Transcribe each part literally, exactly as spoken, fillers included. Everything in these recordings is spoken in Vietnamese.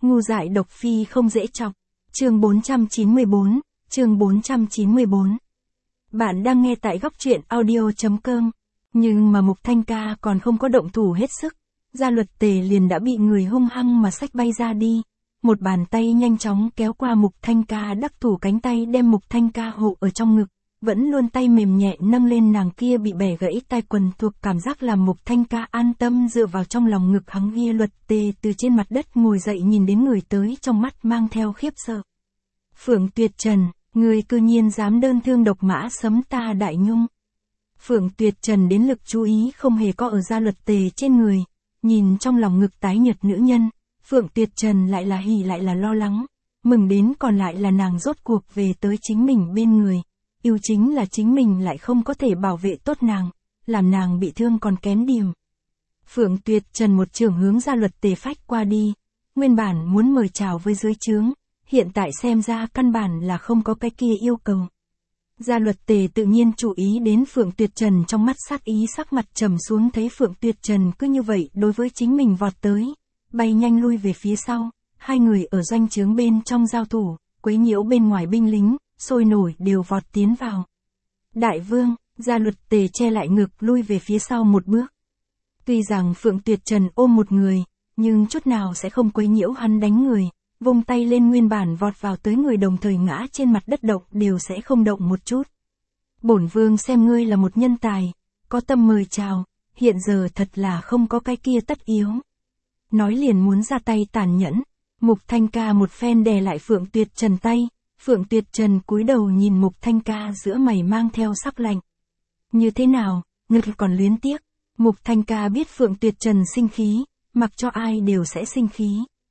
Ngu dại độc phi không dễ chọc. Chương bốn trăm chín mươi bốn, chương bốn trăm chín mươi bốn. Bạn đang nghe tại góc truyện audio chấm com. Nhưng mà Mục Thanh Ca còn không có động thủ hết sức, Gia Luật Tề liền đã bị người hung hăng mà xách bay ra đi. Một bàn tay nhanh chóng kéo qua Mục Thanh Ca, đắc thủ cánh tay đem Mục Thanh Ca hộ ở trong ngực, vẫn luôn tay mềm nhẹ nâng lên nàng kia bị bẻ gãy tai quần, thuộc cảm giác làm Mục Thanh Ca an tâm dựa vào trong lòng ngực hắn. Gia Luật Tề từ trên mặt đất ngồi dậy, nhìn đến người tới trong mắt mang theo khiếp sợ. Phượng Tuyệt Trần, người cư nhiên dám đơn thương độc mã sấm ta Đại Nhung. Phượng Tuyệt Trần đến lực chú ý không hề có ở Gia Luật Tề trên người, nhìn trong lòng ngực tái nhợt nữ nhân, Phượng Tuyệt Trần lại là hỉ lại là lo lắng, mừng đến còn lại là nàng rốt cuộc về tới chính mình bên người. Yêu chính là chính mình lại không có thể bảo vệ tốt nàng, làm nàng bị thương còn kém điểm. Phượng Tuyệt Trần một trường hướng Gia Luật Tề phách qua đi, nguyên bản muốn mời chào với dưới trướng, hiện tại xem ra căn bản là không có cái kia yêu cầu. Gia Luật Tề tự nhiên chú ý đến Phượng Tuyệt Trần, trong mắt sát ý, sắc mặt trầm xuống, thấy Phượng Tuyệt Trần cứ như vậy đối với chính mình vọt tới, bay nhanh lui về phía sau, hai người ở doanh trướng bên trong giao thủ, quấy nhiễu bên ngoài binh lính, sôi nổi đều vọt tiến vào. Đại vương, Gia Luật Tề che lại ngực lui về phía sau một bước. Tuy rằng Phượng Tuyệt Trần ôm một người, nhưng chút nào sẽ không quấy nhiễu hắn đánh người, vung tay lên nguyên bản vọt vào tới người đồng thời ngã trên mặt đất động đều sẽ không động một chút. Bổn vương xem ngươi là một nhân tài, có tâm mời chào, hiện giờ thật là không có cái kia tất yếu. Nói liền muốn ra tay tàn nhẫn, Mục Thanh Ca một phen đè lại Phượng Tuyệt Trần tay, Phượng Tuyệt Trần cúi đầu nhìn Mục Thanh Ca, giữa mày mang theo sắc lạnh. Như thế nào, ngực còn luyến tiếc. Mục Thanh Ca biết Phượng Tuyệt Trần sinh khí, mặc cho ai đều sẽ sinh khí.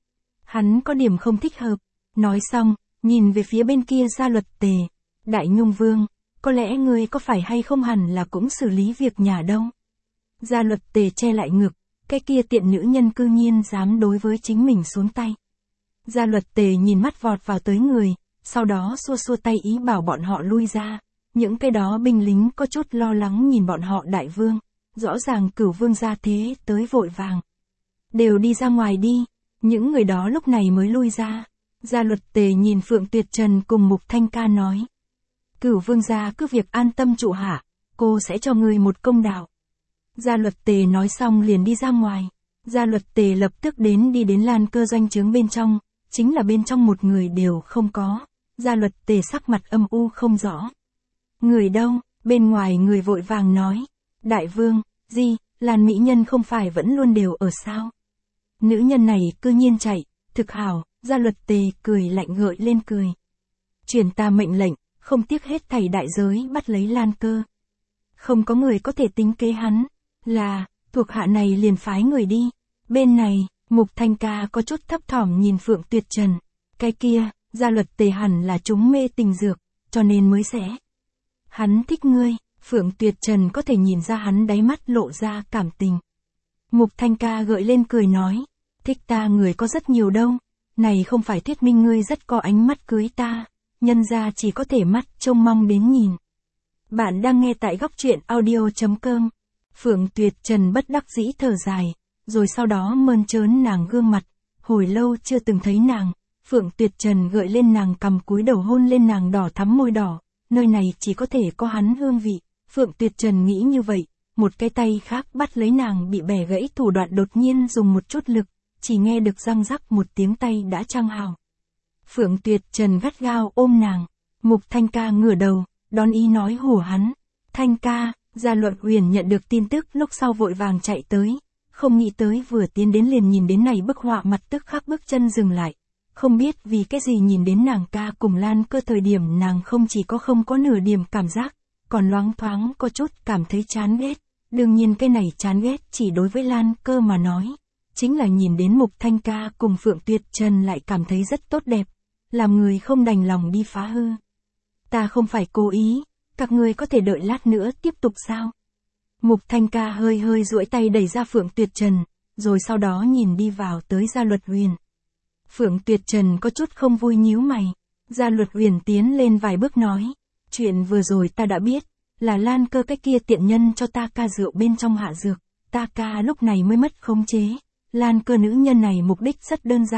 Hắn có điểm không thích hợp, nói xong, nhìn về phía bên kia Gia Luật Tề. Đại Nhung Vương, có lẽ ngươi có phải hay không hẳn là cũng xử lý việc nhà đâu. Gia Luật Tề che lại ngực, cái kia tiện nữ nhân cư nhiên dám đối với chính mình xuống tay. Gia Luật Tề nhìn mắt vọt vào tới người, sau đó xua xua tay ý bảo bọn họ lui ra. Những cái đó binh lính có chút lo lắng nhìn bọn họ. Đại vương, rõ ràng Cửu Vương gia thế tới vội vàng. Đều đi ra ngoài đi. Những người đó lúc này mới lui ra. Gia Luật Tề nhìn Phượng Tuyệt Trần cùng Mục Thanh Ca nói. Cửu Vương gia cứ việc an tâm trụ hạ, cô sẽ cho người một công đạo. Gia Luật Tề nói xong liền đi ra ngoài. Gia Luật Tề lập tức đến đi đến Lan Cơ doanh trướng bên trong, chính là bên trong một người đều không có. Gia Luật Tề sắc mặt âm u không rõ. Người đâu? Bên ngoài người vội vàng nói. Đại vương, gì, Lan mỹ nhân không phải vẫn luôn đều ở sao? Nữ nhân này cư nhiên chạy, thực hảo. Gia Luật Tề cười lạnh gợi lên cười. Truyền ta mệnh lệnh, không tiếc hết thảy đại giới bắt lấy Lan Cơ. Không có người có thể tính kế hắn, là, thuộc hạ này liền phái người đi. Bên này, Mục Thanh Ca có chút thấp thỏm nhìn Phượng Tuyệt Trần. Cái kia, Gia Luật Tề hẳn là chúng mê tình dược, cho nên mới sẽ. Hắn thích ngươi. Phượng Tuyệt Trần có thể nhìn ra hắn đáy mắt lộ ra cảm tình. Mục Thanh Ca gợi lên cười nói. Thích ta người có rất nhiều đâu. Này không phải thuyết minh ngươi rất có ánh mắt cưới ta. Nhân ra chỉ có thể mắt trông mong đến nhìn. Bạn đang nghe tại góc truyện audio chấm com. Phượng Tuyệt Trần bất đắc dĩ thở dài, rồi sau đó mơn trớn nàng gương mặt. Hồi lâu chưa từng thấy nàng. Phượng Tuyệt Trần gợi lên nàng cằm, cúi đầu hôn lên nàng đỏ thắm môi đỏ. Nơi này chỉ có thể có hắn hương vị. Phượng Tuyệt Trần nghĩ như vậy, một cái tay khác bắt lấy nàng bị bẻ gãy thủ đoạn, đột nhiên dùng một chút lực, chỉ nghe được răng rắc một tiếng, tay đã trang hào. Phượng Tuyệt Trần gắt gao ôm nàng. Mục Thanh Ca ngửa đầu, đón ý nói hùa hắn. Thanh Ca. Gia Luật Huyền nhận được tin tức lúc sau vội vàng chạy tới, không nghĩ tới vừa tiến đến liền nhìn đến này bức họa, mặt tức khắc bước chân dừng lại. Không biết vì cái gì nhìn đến nàng ca cùng Lan Cơ thời điểm, nàng không chỉ có không có nửa điểm cảm giác, còn loáng thoáng có chút cảm thấy chán ghét. Đương nhiên cái này chán ghét chỉ đối với Lan Cơ mà nói, chính là nhìn đến Mục Thanh Ca cùng Phượng Tuyệt Trần lại cảm thấy rất tốt đẹp, làm người không đành lòng đi phá hư. Ta không phải cố ý, các ngươi có thể đợi lát nữa tiếp tục sao? Mục Thanh Ca hơi hơi duỗi tay đẩy ra Phượng Tuyệt Trần, rồi sau đó nhìn đi vào tới Gia Luật Huyền. Phượng Tuyệt Trần có chút không vui nhíu mày. Gia Luật Huyền tiến lên vài bước nói. Chuyện vừa rồi ta đã biết, là Lan Cơ cái kia tiện nhân cho ta ca rượu bên trong hạ dược, ta ca lúc này mới mất khống chế. Lan Cơ nữ nhân này mục đích rất đơn giản,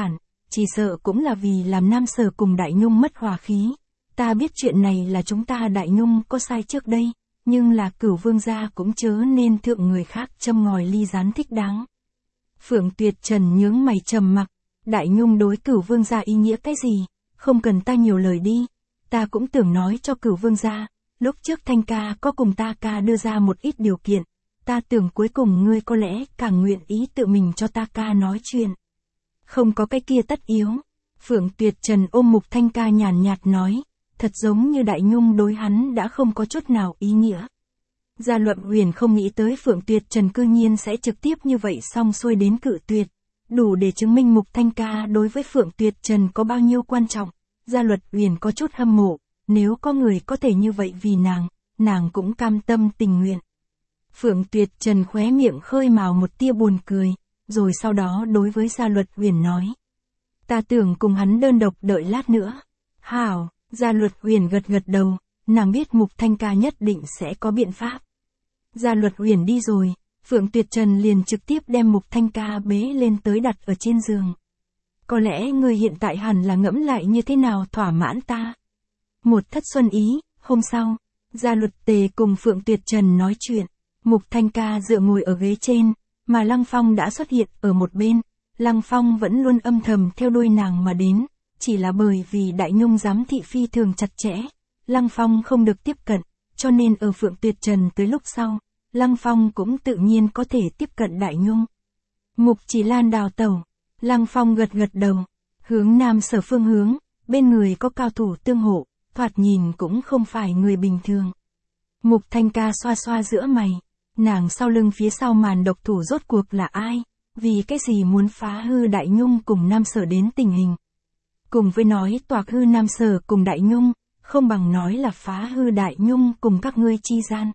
chỉ sợ cũng là vì làm Nam Sở cùng Đại Nhung mất hòa khí. Ta biết chuyện này là chúng ta Đại Nhung có sai trước đây, nhưng là Cửu Vương gia cũng chớ nên thượng người khác châm ngòi ly gián thích đáng. Phượng Tuyệt Trần nhướng mày trầm mặc, Đại Nhung đối Cửu Vương gia ý nghĩa cái gì, không cần ta nhiều lời đi, ta cũng tưởng nói cho Cửu Vương gia, lúc trước Thanh ca có cùng ta ca đưa ra một ít điều kiện, ta tưởng cuối cùng ngươi có lẽ càng nguyện ý tự mình cho ta ca nói chuyện. Không có cái kia tất yếu. Phượng Tuyệt Trần ôm Mục Thanh ca nhàn nhạt nói, thật giống như Đại Nhung đối hắn đã không có chút nào ý nghĩa. Gia Luận Huyền không nghĩ tới Phượng Tuyệt Trần cư nhiên sẽ trực tiếp như vậy xong xuôi đến cự tuyệt, đủ để chứng minh Mục Thanh ca đối với Phượng Tuyệt Trần có bao nhiêu quan trọng. Gia Luật Huyền có chút hâm mộ, nếu có người có thể như vậy vì nàng, nàng cũng cam tâm tình nguyện. Phượng Tuyệt Trần khóe miệng khơi mào một tia buồn cười, rồi sau đó đối với Gia Luật Huyền nói. Ta tưởng cùng hắn đơn độc đợi lát nữa. Hảo, Gia Luật Huyền gật gật đầu, nàng biết Mục Thanh ca nhất định sẽ có biện pháp. Gia Luật Huyền đi rồi, Phượng Tuyệt Trần liền trực tiếp đem Mục Thanh ca bế lên tới đặt ở trên giường. Có lẽ người hiện tại hẳn là ngẫm lại như thế nào thỏa mãn ta. Một thất xuân ý, hôm sau, Gia Luật Tề cùng Phượng Tuyệt Trần nói chuyện, Mục Thanh ca dựa ngồi ở ghế trên, mà Lăng Phong đã xuất hiện ở một bên. Lăng Phong vẫn luôn âm thầm theo đuôi nàng mà đến, chỉ là bởi vì Đại Nhung giám thị phi thường chặt chẽ, Lăng Phong không được tiếp cận, cho nên ở Phượng Tuyệt Trần tới lúc sau, Lăng Phong cũng tự nhiên có thể tiếp cận Đại Nhung. Mục Chỉ Lan đào tẩu, Lăng Phong gật gật đầu, hướng Nam Sở phương hướng, bên người có cao thủ tương hộ, thoạt nhìn cũng không phải người bình thường. Mục Thanh ca xoa xoa giữa mày, nàng sau lưng phía sau màn độc thủ rốt cuộc là ai, vì cái gì muốn phá hư Đại Nhung cùng Nam Sở đến tình hình. Cùng với nói toạc hư Nam Sở cùng Đại Nhung, không bằng nói là phá hư Đại Nhung cùng các ngươi chi gian.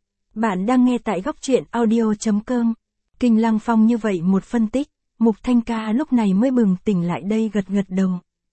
Bạn đang nghe tại góc truyện audio chấm com. Kinh Lăng Phong như vậy một phân tích, Mục Thanh ca lúc này mới bừng tỉnh lại đây gật gật đầu.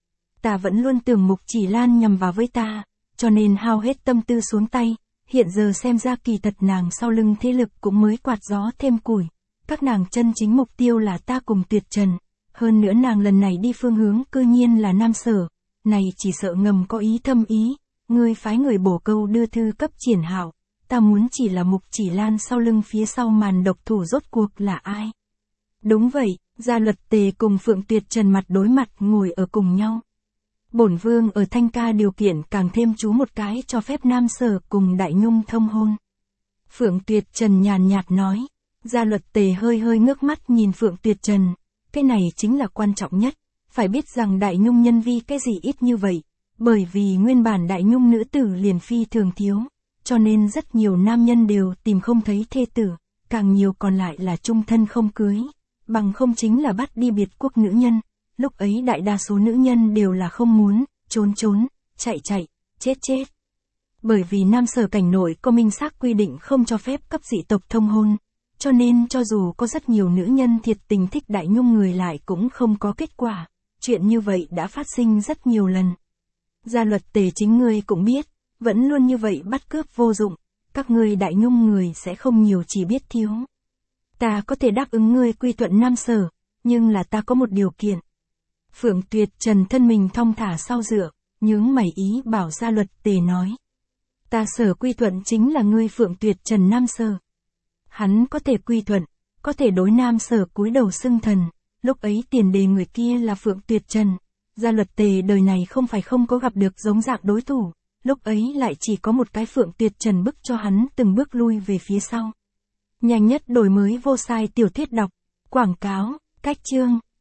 Ta vẫn luôn tưởng Mục Chỉ Lan nhằm vào với ta, cho nên hao hết tâm tư xuống tay, hiện giờ xem ra kỳ thật nàng sau lưng thế lực cũng mới quạt gió thêm củi. Các nàng chân chính mục tiêu là ta cùng Tuyệt Trần, hơn nữa nàng lần này đi phương hướng cư nhiên là Nam Sở, này chỉ sợ ngầm có ý thâm ý, ngươi phái người bổ câu đưa thư cấp Triển Hạo, ta muốn chỉ là Mục Chỉ Lan sau lưng phía sau màn độc thủ rốt cuộc là ai. Đúng vậy, Gia Luật Tề cùng Phượng Tuyệt Trần mặt đối mặt ngồi ở cùng nhau. Bổn vương ở Thanh ca điều kiện càng thêm chú một cái cho phép Nam Sở cùng Đại Nhung thông hôn. Phượng Tuyệt Trần nhàn nhạt nói. Gia Luật Tề hơi hơi ngước mắt nhìn Phượng Tuyệt Trần, cái này chính là quan trọng nhất, phải biết rằng Đại Nhung nhân vi cái gì ít như vậy, bởi vì nguyên bản Đại Nhung nữ tử liền phi thường thiếu, cho nên rất nhiều nam nhân đều tìm không thấy thê tử, càng nhiều còn lại là chung thân không cưới, bằng không chính là bắt đi biệt quốc nữ nhân, lúc ấy đại đa số nữ nhân đều là không muốn, trốn trốn, chạy chạy, chết chết. Bởi vì Nam Sở cảnh nội có minh xác quy định không cho phép cấp dị tộc thông hôn. Cho nên cho dù có rất nhiều nữ nhân thiệt tình thích Đại Nhung người lại cũng không có kết quả, chuyện như vậy đã phát sinh rất nhiều lần. Gia Luật Tề chính ngươi cũng biết, vẫn luôn như vậy bắt cướp vô dụng, các ngươi Đại Nhung người sẽ không nhiều chỉ biết thiếu. Ta có thể đáp ứng ngươi quy thuận Nam Sở, nhưng là ta có một điều kiện. Phượng Tuyệt Trần thân mình thong thả sau dựa, nhướng mày ý bảo Gia Luật Tề nói. Ta Sở quy thuận chính là ngươi Phượng Tuyệt Trần Nam Sở. Hắn có thể quy thuận, có thể đối Nam Sở cúi đầu xưng thần, lúc ấy tiền đề người kia là Phượng Tuyệt Trần. Gia Luật Tề đời này không phải không có gặp được giống dạng đối thủ, lúc ấy lại chỉ có một cái Phượng Tuyệt Trần bức cho hắn từng bước lui về phía sau. Nhanh nhất đổi mới vô sai tiểu thuyết đọc, quảng cáo, cách chương.